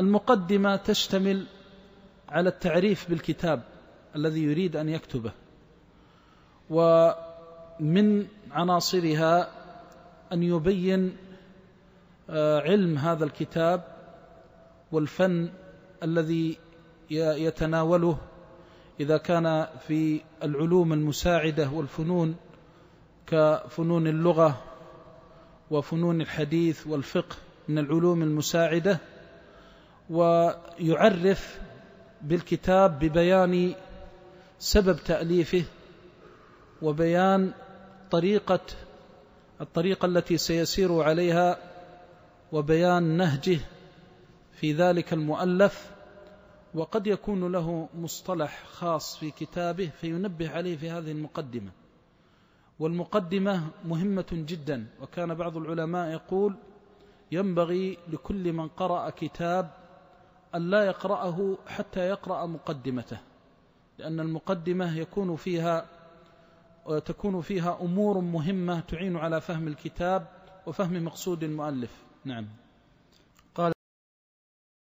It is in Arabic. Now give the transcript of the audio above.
المقدمة تشتمل على التعريف بالكتاب الذي يريد أن يكتبه، ومن عناصرها أن يبين علم هذا الكتاب والفن الذي يتناوله، إذا كان في العلوم المساعدة والفنون كفنون اللغة وفنون الحديث والفقه من العلوم المساعدة، ويعرف بالكتاب ببيان سبب تأليفه وبيان الطريقة التي سيسير عليها وبيان نهجه في ذلك المؤلف. وقد يكون له مصطلح خاص في كتابه فينبه عليه في هذه المقدمة. والمقدمة مهمة جدا، وكان بعض العلماء يقول ينبغي لكل من قرأ كتاب أن لا يقرأه حتى يقرأ مقدمته، لأن المقدمة تكون فيها أمور مهمة تعين على فهم الكتاب وفهم مقصود المؤلف. نعم.